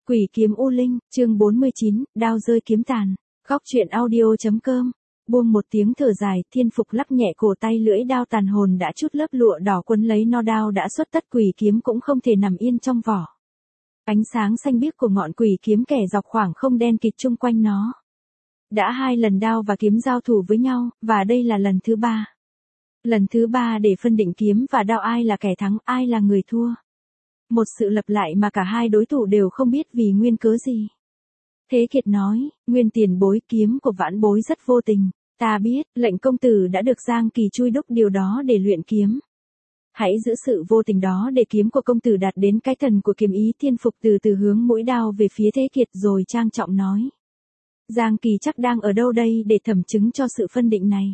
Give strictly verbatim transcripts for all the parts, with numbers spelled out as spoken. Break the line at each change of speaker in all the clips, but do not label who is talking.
Quỷ kiếm U Linh, chương bốn mươi chín, đao rơi kiếm tàn. Góc truyện audio.com. Buông một tiếng thở dài, Thiên Phục lắc nhẹ cổ tay, lưỡi đao tàn hồn đã chút lớp lụa đỏ quấn lấy no đao đã xuất tất, quỷ kiếm cũng không thể nằm yên trong vỏ. Ánh sáng xanh biếc của ngọn quỷ kiếm kẻ dọc khoảng không đen kịt chung quanh nó. Đã hai lần đao và kiếm giao thủ với nhau, và đây là lần thứ ba. Lần thứ ba để phân định kiếm và đao ai là kẻ thắng, ai là người thua. Một sự lặp lại mà cả hai đối thủ đều không biết vì nguyên cớ gì. Thế Kiệt nói, Nguyên tiền bối, kiếm của Vãn bối rất vô tình. Ta biết, lệnh công tử đã được Giang Kỳ chui đúc điều đó để luyện kiếm. Hãy giữ sự vô tình đó để kiếm của công tử đạt đến cái thần của kiếm ý. Thiên Phục từ từ hướng mũi đao về phía Thế Kiệt rồi trang trọng nói. Giang Kỳ chắc đang ở đâu đây để thẩm chứng cho sự phân định này.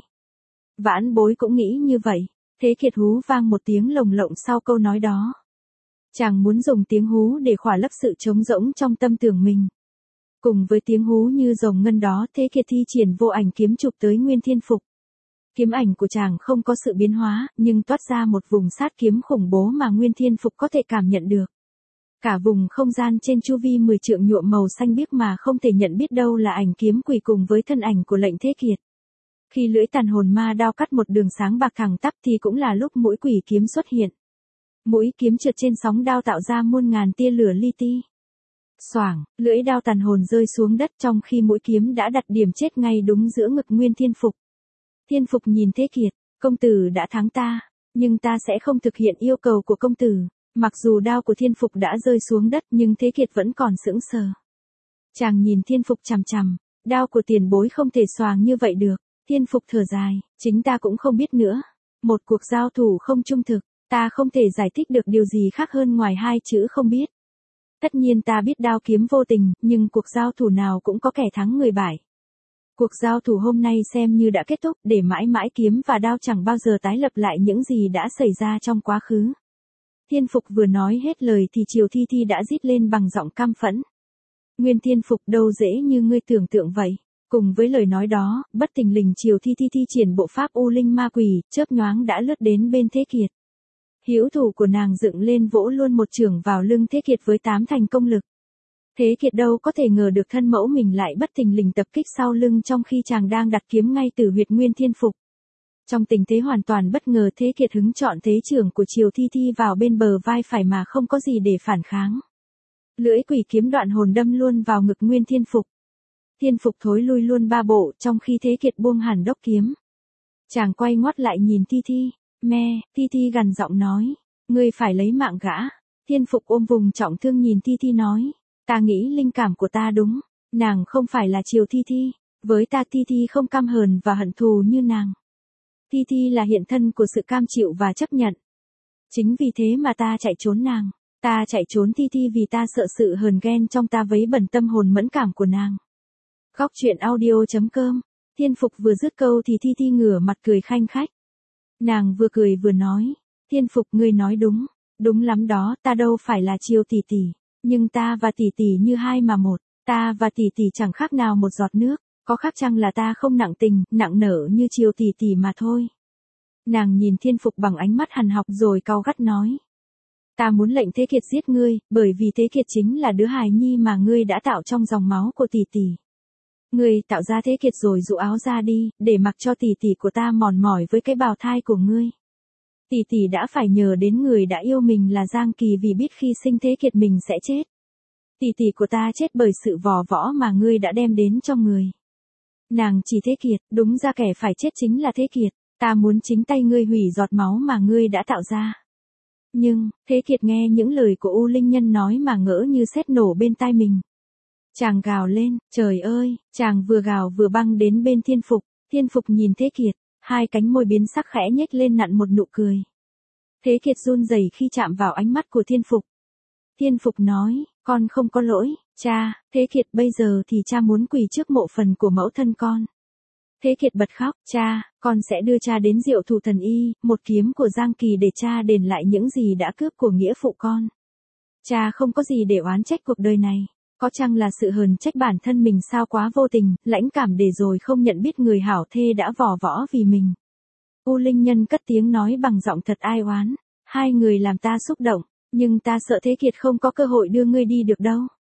Vãn bối cũng nghĩ như vậy. Thế Kiệt hú vang một tiếng lồng lộng sau câu nói đó. Chàng muốn dùng tiếng hú để khỏa lấp sự trống rỗng trong tâm tưởng mình. Cùng với tiếng hú như rồng ngân đó, Thế Kiệt thi triển vô ảnh kiếm chụp tới Nguyên Thiên Phục. Kiếm ảnh của chàng không có sự biến hóa, nhưng toát ra một vùng sát kiếm khủng bố mà Nguyên Thiên Phục có thể cảm nhận được. Cả vùng không gian trên chu vi mười trượng nhuộm màu xanh biếc mà không thể nhận biết đâu là ảnh kiếm quỷ cùng với thân ảnh của lệnh Thế Kiệt. Khi lưỡi tàn hồn ma đao cắt một đường sáng bạc thẳng tắp thì cũng là lúc mũi quỷ kiếm xuất hiện. Mũi kiếm trượt trên sóng đao tạo ra muôn ngàn tia lửa li ti. Xoảng, lưỡi đao tàn hồn rơi xuống đất trong khi mũi kiếm đã đặt điểm chết ngay đúng giữa ngực Nguyên Thiên Phục. Thiên Phục nhìn Thế Kiệt, công tử đã thắng ta, nhưng ta sẽ không thực hiện yêu cầu của công tử. Mặc dù đao của Thiên Phục đã rơi xuống đất nhưng Thế Kiệt vẫn còn sững sờ. Chàng nhìn Thiên Phục chằm chằm, đao của tiền bối không thể xoàng như vậy được. Thiên Phục thở dài, chính ta cũng không biết nữa. Một cuộc giao thủ không trung thực. Ta không thể giải thích được điều gì khác hơn ngoài hai chữ không biết. Tất nhiên ta biết đao kiếm vô tình, nhưng cuộc giao thủ nào cũng có kẻ thắng người bại. Cuộc giao thủ hôm nay xem như đã kết thúc, để mãi mãi kiếm và đao chẳng bao giờ tái lập lại những gì đã xảy ra trong quá khứ. Thiên Phục vừa nói hết lời thì Triều Thi Thi đã rít lên bằng giọng căm phẫn. Nguyên Thiên Phục, đâu dễ như ngươi tưởng tượng vậy. Cùng với lời nói đó, bất thình lình Triều Thi Thi thi triển bộ pháp U Linh Ma Quỷ, chớp nhoáng đã lướt đến bên Thế Kiệt. Hữu thủ của nàng dựng lên vỗ luôn một chưởng vào lưng Thế Kiệt với tám thành công lực. Thế Kiệt đâu có thể ngờ được thân mẫu mình lại bất thình lình tập kích sau lưng trong khi chàng đang đặt kiếm ngay từ huyệt Nguyên Thiên Phục. Trong tình thế hoàn toàn bất ngờ, Thế Kiệt hứng chọn thế chưởng của Triều Thi Thi vào bên bờ vai phải mà không có gì để phản kháng. Lưỡi quỷ kiếm đoạn hồn đâm luôn vào ngực Nguyên Thiên Phục. Thiên Phục thối lui luôn ba bộ trong khi Thế Kiệt buông hẳn đốc kiếm. Chàng quay ngoắt lại nhìn Thi Thi. Me, Thi Thi gằn giọng nói, ngươi phải lấy mạng gã. Thiên Phục ôm vùng trọng thương nhìn Thi Thi nói, ta nghĩ linh cảm của ta đúng, nàng không phải là Triều Thi Thi, với ta Thi Thi không căm hờn và hận thù như nàng. Thi Thi là hiện thân của sự cam chịu và chấp nhận. Chính vì thế mà ta chạy trốn nàng, ta chạy trốn Thi Thi vì ta sợ sự hờn ghen trong ta vấy bẩn tâm hồn mẫn cảm của nàng. Góc truyện audio.com. Thiên Phục vừa dứt câu thì Thi Thi ngửa mặt cười khanh khách. Nàng vừa cười vừa nói, Thiên Phục, ngươi nói đúng, đúng lắm đó, ta đâu phải là Triều tỷ tỷ, nhưng ta và tỷ tỷ như hai mà một, ta và tỷ tỷ chẳng khác nào một giọt nước, có khác chăng là ta không nặng tình, nặng nở như Triều tỷ tỷ mà thôi. Nàng nhìn Thiên Phục bằng ánh mắt hằn học rồi cau gắt nói, ta muốn lệnh Thế Kiệt giết ngươi, bởi vì Thế Kiệt chính là đứa hài nhi mà ngươi đã tạo trong dòng máu của tỷ tỷ. Ngươi tạo ra Thế Kiệt rồi dụ áo ra đi, để mặc cho tỷ tỷ của ta mòn mỏi với cái bào thai của ngươi. Tỷ tỷ đã phải nhờ đến người đã yêu mình là Giang Kỳ vì biết khi sinh Thế Kiệt mình sẽ chết. Tỷ tỷ của ta chết bởi sự vò võ mà ngươi đã đem đến cho người. Nàng chỉ Thế Kiệt, đúng ra kẻ phải chết chính là Thế Kiệt, ta muốn chính tay ngươi hủy giọt máu mà ngươi đã tạo ra. Nhưng, Thế Kiệt nghe những lời của U Linh Nhân nói mà ngỡ như sét nổ bên tai mình. Chàng gào lên, trời ơi, chàng vừa gào vừa băng đến bên Thiên Phục. Thiên Phục nhìn Thế Kiệt, hai cánh môi biến sắc khẽ nhếch lên nặn một nụ cười. Thế Kiệt run rẩy khi chạm vào ánh mắt của Thiên Phục. Thiên Phục nói, con không có lỗi, cha. Thế Kiệt, bây giờ thì cha muốn quỳ trước mộ phần của mẫu thân con. Thế Kiệt bật khóc, cha, con sẽ đưa cha đến Diệu Thủ Thần Y, một kiếm của Giang Kỳ để cha đền lại những gì đã cướp của nghĩa phụ con. Cha không có gì để oán trách cuộc đời này. Có chăng là sự hờn trách bản thân mình sao quá vô tình, lãnh cảm để rồi không nhận biết người hảo thê đã vò võ vì mình. U Linh Nhân cất tiếng nói bằng giọng thật ai oán, hai người làm ta xúc động, nhưng ta sợ Thế Kiệt không có cơ hội đưa ngươi đi được đâu.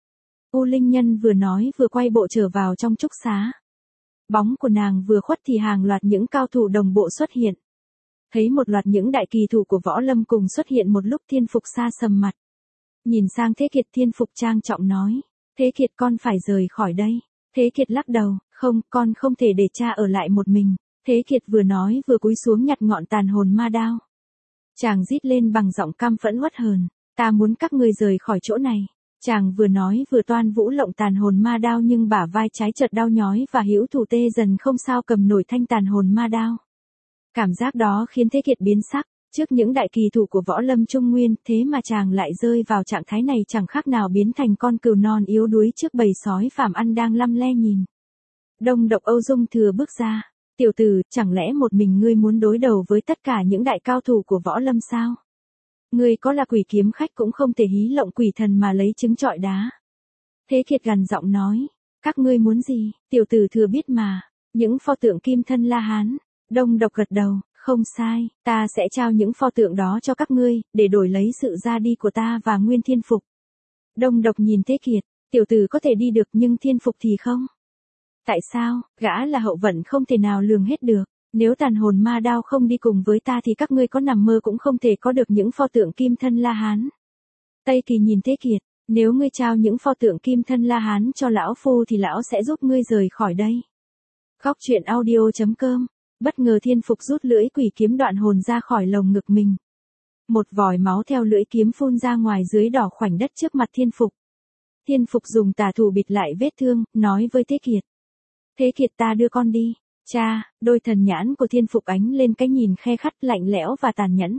U Linh Nhân vừa nói vừa quay bộ trở vào trong trúc xá. Bóng của nàng vừa khuất thì hàng loạt những cao thủ đồng bộ xuất hiện. Thấy một loạt những đại kỳ thủ của võ lâm cùng xuất hiện một lúc, Thiên Phục xa sầm mặt. Nhìn sang Thế Kiệt, Thiên Phục trang trọng nói. Thế Kiệt, con phải rời khỏi đây. Thế Kiệt lắc đầu, không, con không thể để cha ở lại một mình. Thế Kiệt vừa nói vừa cúi xuống nhặt ngọn tàn hồn ma đao. Chàng rít lên bằng giọng căm phẫn uất hờn. Ta muốn các ngươi rời khỏi chỗ này. Chàng vừa nói vừa toan vũ lộng tàn hồn ma đao, nhưng bả vai trái chợt đau nhói và hữu thủ tê dần không sao cầm nổi thanh tàn hồn ma đao. Cảm giác đó khiến Thế Kiệt biến sắc. Trước những đại kỳ thủ của võ lâm Trung Nguyên, thế mà chàng lại rơi vào trạng thái này, chẳng khác nào biến thành con cừu non yếu đuối trước bầy sói phàm ăn đang lăm le nhìn. Đông Độc Âu Dung Thừa bước ra. Tiểu tử, chẳng lẽ một mình ngươi muốn đối đầu với tất cả những đại cao thủ của võ lâm sao? Ngươi có là quỷ kiếm khách cũng không thể hí lộng quỷ thần mà lấy trứng trọi đá. Thế Kiệt gằn giọng nói. Các ngươi muốn gì? Tiểu tử thừa biết mà. Những pho tượng kim thân La Hán. Đông Độc gật đầu. Không sai, ta sẽ trao những pho tượng đó cho các ngươi, để đổi lấy sự ra đi của ta và Nguyên Thiên Phục. Đông Độc nhìn Thế Kiệt, tiểu tử có thể đi được nhưng Thiên Phục thì không. Tại sao? Gã là hậu vận không thể nào lường hết được. Nếu tàn hồn ma đao không đi cùng với ta thì các ngươi có nằm mơ cũng không thể có được những pho tượng kim thân La Hán. Tây Kỳ nhìn Thế Kiệt, nếu ngươi trao những pho tượng kim thân La Hán cho lão phu thì lão sẽ giúp ngươi rời khỏi đây. Khóc chuyện audio chấm com. Bất ngờ Thiên Phục rút lưỡi quỷ kiếm đoạn hồn ra khỏi lồng ngực mình. Một vòi máu theo lưỡi kiếm phun ra ngoài dưới đỏ khoảnh đất trước mặt Thiên Phục. Thiên Phục dùng tà thủ bịt lại vết thương, nói với Thế Kiệt. Thế Kiệt, ta đưa con đi. Cha, đôi thần nhãn của Thiên Phục ánh lên cái nhìn khe khắt lạnh lẽo và tàn nhẫn.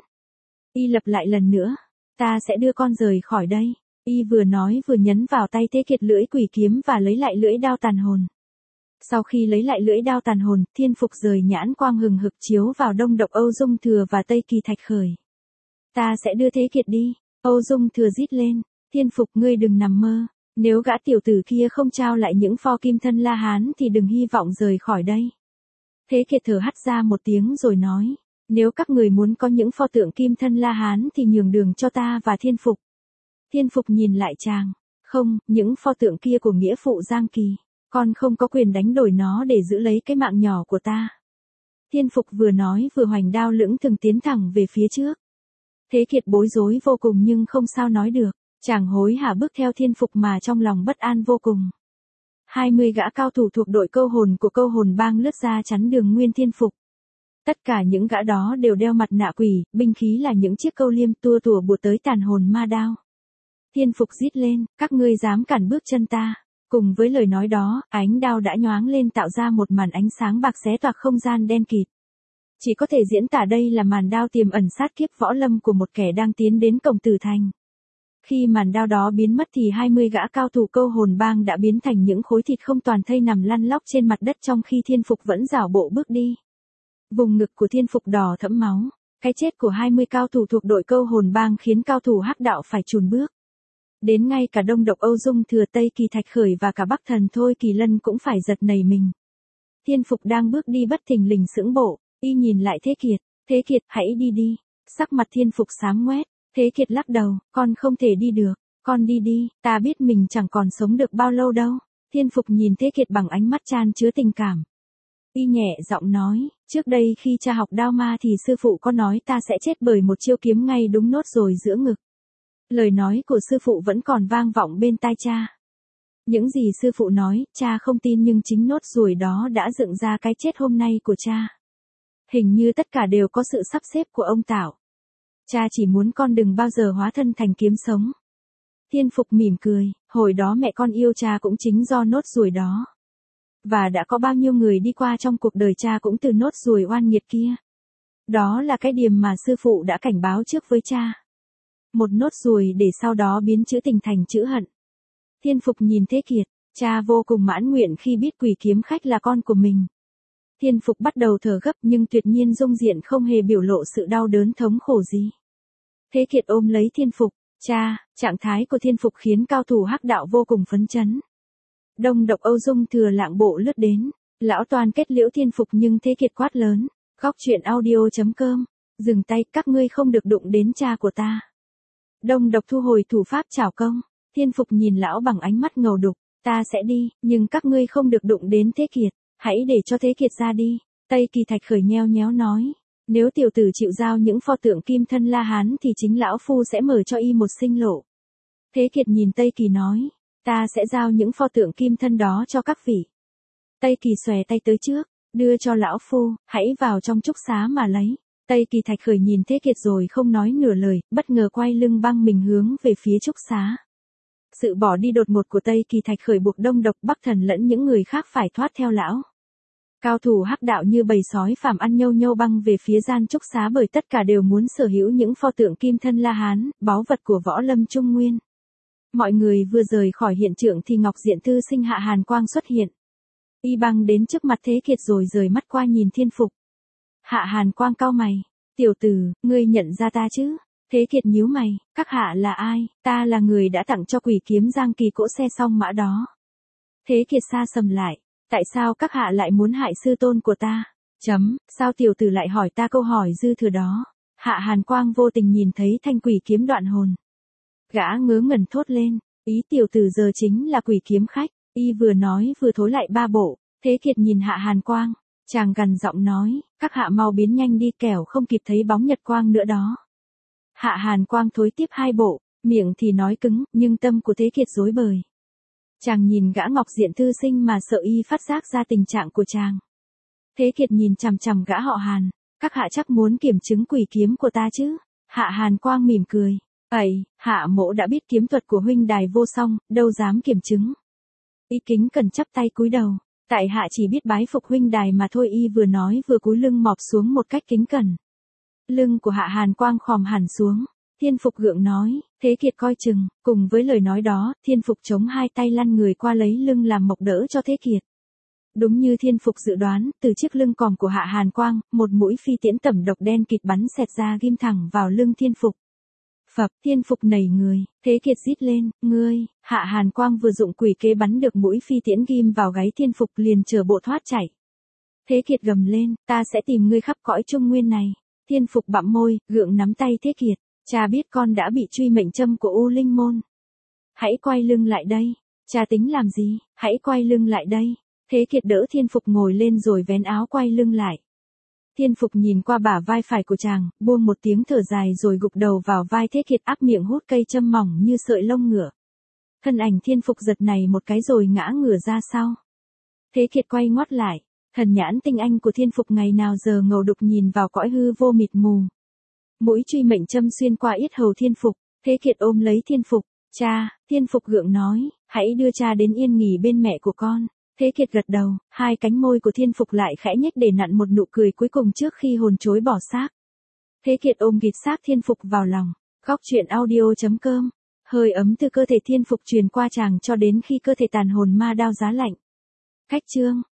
Y lặp lại lần nữa. Ta sẽ đưa con rời khỏi đây. Y vừa nói vừa nhấn vào tay Thế Kiệt lưỡi quỷ kiếm và lấy lại lưỡi đao tàn hồn. Sau khi lấy lại lưỡi đao tàn hồn, Thiên Phục rời nhãn quang hừng hực chiếu vào Đông Độc Âu Dung Thừa và Tây Kỳ Thạch Khởi. Ta sẽ đưa Thế Kiệt đi. Âu Dung Thừa rít lên. Thiên Phục, ngươi đừng nằm mơ. Nếu gã tiểu tử kia không trao lại những pho kim thân La Hán thì đừng hy vọng rời khỏi đây. Thế Kiệt thở hắt ra một tiếng rồi nói. Nếu các người muốn có những pho tượng kim thân La Hán thì nhường đường cho ta và Thiên Phục. Thiên Phục nhìn lại chàng. Không, những pho tượng kia của nghĩa phụ Giang Kỳ. Con không có quyền đánh đổi nó để giữ lấy cái mạng nhỏ của ta. Thiên Phục vừa nói vừa hoành đao lưỡng thường tiến thẳng về phía trước. Thế Kiệt bối rối vô cùng nhưng không sao nói được. Chàng hối hả bước theo Thiên Phục mà trong lòng bất an vô cùng. hai mươi gã cao thủ thuộc đội câu hồn của câu hồn bang lướt ra chắn đường Nguyên Thiên Phục. Tất cả những gã đó đều đeo mặt nạ quỷ, binh khí là những chiếc câu liêm tua tủa bụa tới tàn hồn ma đao. Thiên Phục rít lên, các ngươi dám cản bước chân ta. Cùng với lời nói đó, ánh đao đã nhoáng lên tạo ra một màn ánh sáng bạc xé toạc không gian đen kịt. Chỉ có thể diễn tả đây là màn đao tiềm ẩn sát kiếp võ lâm của một kẻ đang tiến đến cổng tử thành. Khi màn đao đó biến mất thì hai mươi gã cao thủ câu hồn bang đã biến thành những khối thịt không toàn thây nằm lăn lóc trên mặt đất, trong khi Thiên Phục vẫn rảo bộ bước đi. Vùng ngực của Thiên Phục đỏ thẫm máu. Cái chết của hai mươi cao thủ thuộc đội câu hồn bang khiến cao thủ hắc đạo phải chùn bước. Đến ngay cả Đông Độc Âu Dung Thừa, Tây Kỳ Thạch Khởi và cả Bắc Thần Thôi Kỳ Lân cũng phải giật nảy mình. Thiên Phục đang bước đi bất thình lình sững bộ, y nhìn lại Thế Kiệt. Thế Kiệt, hãy đi đi. Sắc mặt Thiên Phục xám ngoét. Thế Kiệt lắc đầu, con không thể đi được. Con đi đi, ta biết mình chẳng còn sống được bao lâu đâu. Thiên Phục nhìn Thế Kiệt bằng ánh mắt chan chứa tình cảm. Y nhẹ giọng nói, trước đây khi cha học đao ma thì sư phụ có nói ta sẽ chết bởi một chiêu kiếm ngay đúng nốt ruồi giữa ngực. Lời nói của sư phụ vẫn còn vang vọng bên tai cha. Những gì sư phụ nói, cha không tin, nhưng chính nốt ruồi đó đã dựng ra cái chết hôm nay của cha. Hình như tất cả đều có sự sắp xếp của ông Tảo. Cha chỉ muốn con đừng bao giờ hóa thân thành kiếm sống. Thiên Phục mỉm cười, hồi đó mẹ con yêu cha cũng chính do nốt ruồi đó. Và đã có bao nhiêu người đi qua trong cuộc đời cha cũng từ nốt ruồi oan nghiệt kia. Đó là cái điểm mà sư phụ đã cảnh báo trước với cha. Một nốt ruồi để sau đó biến chữ tình thành chữ hận. Thiên Phục nhìn Thế Kiệt, cha vô cùng mãn nguyện khi biết quỷ kiếm khách là con của mình. Thiên Phục bắt đầu thở gấp nhưng tuyệt nhiên dung diện không hề biểu lộ sự đau đớn thống khổ gì. Thế Kiệt ôm lấy Thiên Phục, cha, trạng thái của Thiên Phục khiến cao thủ hắc đạo vô cùng phấn chấn. Đông Độc Âu Dung Thừa lạng bộ lướt đến, lão toàn kết liễu Thiên Phục nhưng Thế Kiệt quát lớn, khóc chuyện audio chấm com, dừng tay, các ngươi không được đụng đến cha của ta. Đông Độc thu hồi thủ pháp chảo công, Thiên Phục nhìn lão bằng ánh mắt ngầu đục, ta sẽ đi, nhưng các ngươi không được đụng đến Thế Kiệt, hãy để cho Thế Kiệt ra đi. Tây Kỳ Thạch Khởi nheo nhéo nói, nếu tiểu tử chịu giao những pho tượng kim thân La Hán thì chính lão phu sẽ mở cho y một sinh lộ. Thế Kiệt nhìn Tây Kỳ nói, ta sẽ giao những pho tượng kim thân đó cho các vị. Tây Kỳ xòe tay tới trước, đưa cho lão phu, hãy vào trong trúc xá mà lấy. Tây Kỳ Thạch Khởi nhìn Thế Kiệt rồi không nói nửa lời, bất ngờ quay lưng băng mình hướng về phía trúc xá. Sự bỏ đi đột ngột của Tây Kỳ Thạch Khởi buộc Đông Độc Bắc Thần lẫn những người khác phải thoát theo lão. Cao thủ hắc đạo như bầy sói phàm ăn nhâu nhâu băng về phía gian trúc xá, bởi tất cả đều muốn sở hữu những pho tượng kim thân La Hán, báu vật của võ lâm Trung Nguyên. Mọi người vừa rời khỏi hiện trường thì Ngọc Diện Thư Sinh Hạ Hàn Quang xuất hiện. Y băng đến trước mặt Thế Kiệt rồi rời mắt qua nhìn Thiên Phục. Hạ Hàn Quang cau mày, tiểu tử, ngươi nhận ra ta chứ? Thế Kiệt nhíu mày, các hạ là ai? Ta là người đã tặng cho Quỷ Kiếm Giang Kỳ cỗ xe song mã đó. Thế Kiệt sa sầm lại, tại sao các hạ lại muốn hại sư tôn của ta? Chấm, sao tiểu tử lại hỏi ta câu hỏi dư thừa đó? Hạ Hàn Quang vô tình nhìn thấy thanh quỷ kiếm đoạn hồn. Gã ngớ ngẩn thốt lên, ý tiểu tử giờ chính là quỷ kiếm khách. Y vừa nói vừa thối lại ba bộ. Thế Kiệt nhìn Hạ Hàn Quang, chàng gằn giọng nói, các hạ mau biến nhanh đi kẻo không kịp thấy bóng nhật quang nữa đó. Hạ Hàn Quang thối tiếp hai bộ, miệng thì nói cứng, nhưng tâm của Thế Kiệt rối bời. Chàng nhìn gã Ngọc Diện Thư Sinh mà sợ y phát giác ra tình trạng của chàng. Thế Kiệt nhìn chằm chằm gã họ Hàn, các hạ chắc muốn kiểm chứng quỷ kiếm của ta chứ? Hạ Hàn Quang mỉm cười, ẩy, hạ mỗ đã biết kiếm thuật của huynh đài vô song, đâu dám kiểm chứng. Y kính cần chắp tay cúi đầu, tại hạ chỉ biết bái phục huynh đài mà thôi. Y vừa nói vừa cúi lưng mọp xuống một cách kính cẩn. Lưng của Hạ Hàn Quang khom hẳn xuống. Thiên Phục gượng nói, Thế Kiệt coi chừng. Cùng với lời nói đó, Thiên Phục chống hai tay lăn người qua lấy lưng làm mộc đỡ cho Thế Kiệt. Đúng như Thiên Phục dự đoán, từ chiếc lưng còm của Hạ Hàn Quang, một mũi phi tiễn tẩm độc đen kịt bắn xẹt ra ghim thẳng vào lưng Thiên Phục. Phập, Thiên Phục nảy người, Thế Kiệt rít lên, ngươi. Hạ Hàn Quang vừa dụng quỷ kế bắn được mũi phi tiễn ghim vào gáy Thiên Phục liền chờ bộ thoát chạy. Thế Kiệt gầm lên, ta sẽ tìm ngươi khắp cõi Trung Nguyên này. Thiên Phục bặm môi, gượng nắm tay Thế Kiệt, cha biết con đã bị truy mệnh châm của U Linh Môn. Hãy quay lưng lại đây. Cha tính làm gì? Hãy quay lưng lại đây. Thế Kiệt đỡ Thiên Phục ngồi lên rồi vén áo quay lưng lại. Thiên Phục nhìn qua bả vai phải của chàng, buông một tiếng thở dài rồi gục đầu vào vai Thế Kiệt, áp miệng hút cây châm mỏng như sợi lông ngựa. Thân ảnh Thiên Phục giật này một cái rồi ngã ngửa ra sau. Thế Kiệt quay ngoắt lại, thần nhãn tinh anh của Thiên Phục ngày nào giờ ngầu đục nhìn vào cõi hư vô mịt mù. Mũi truy mệnh châm xuyên qua yết hầu Thiên Phục, Thế Kiệt ôm lấy Thiên Phục, cha. Thiên Phục gượng nói, hãy đưa cha đến yên nghỉ bên mẹ của con. Thế Kiệt gật đầu, hai cánh môi của Thiên Phục lại khẽ nhếch để nặn một nụ cười cuối cùng trước khi hồn trối bỏ xác. Thế Kiệt ôm ghịt xác Thiên Phục vào lòng. Góc truyện audio chấm com. Hơi ấm từ cơ thể Thiên Phục truyền qua chàng cho đến khi cơ thể tàn hồn ma đao giá lạnh. Khách chương.